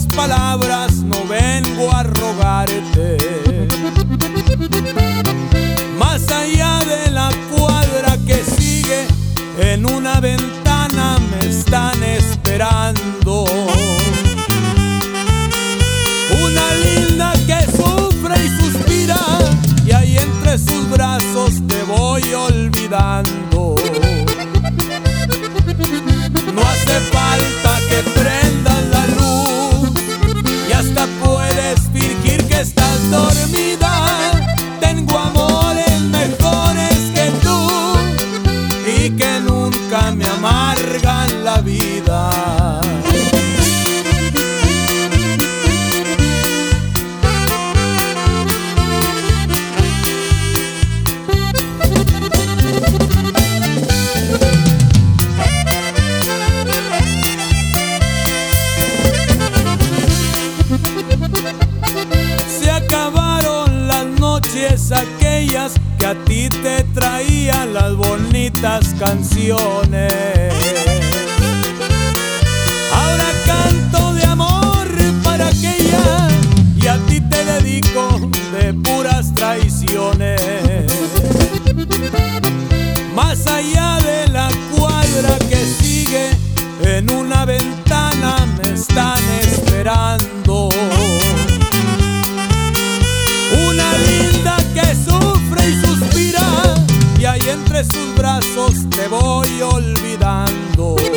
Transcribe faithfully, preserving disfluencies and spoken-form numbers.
palabras no vengo a rogarte. Más allá de la cuadra que sigue, en una ventana me están esperando. Una linda que sufre y suspira, y ahí entre sus brazos te voy olvidando. No hace falta que prendas la luz, y hasta puedes fingir que estás dormida. Tengo amores mejores que tú y que nunca me amargan la vida. Se acabaron las noches aquellas que a ti te traían las bonitas canciones. Ahora canto de amor para aquella, y a ti te dedico de puras traiciones. Más allá de la cuadra que sigue, en una ventana me están esperando. Una linda que sufre y suspira, y ahí entre sus brazos te voy olvidando.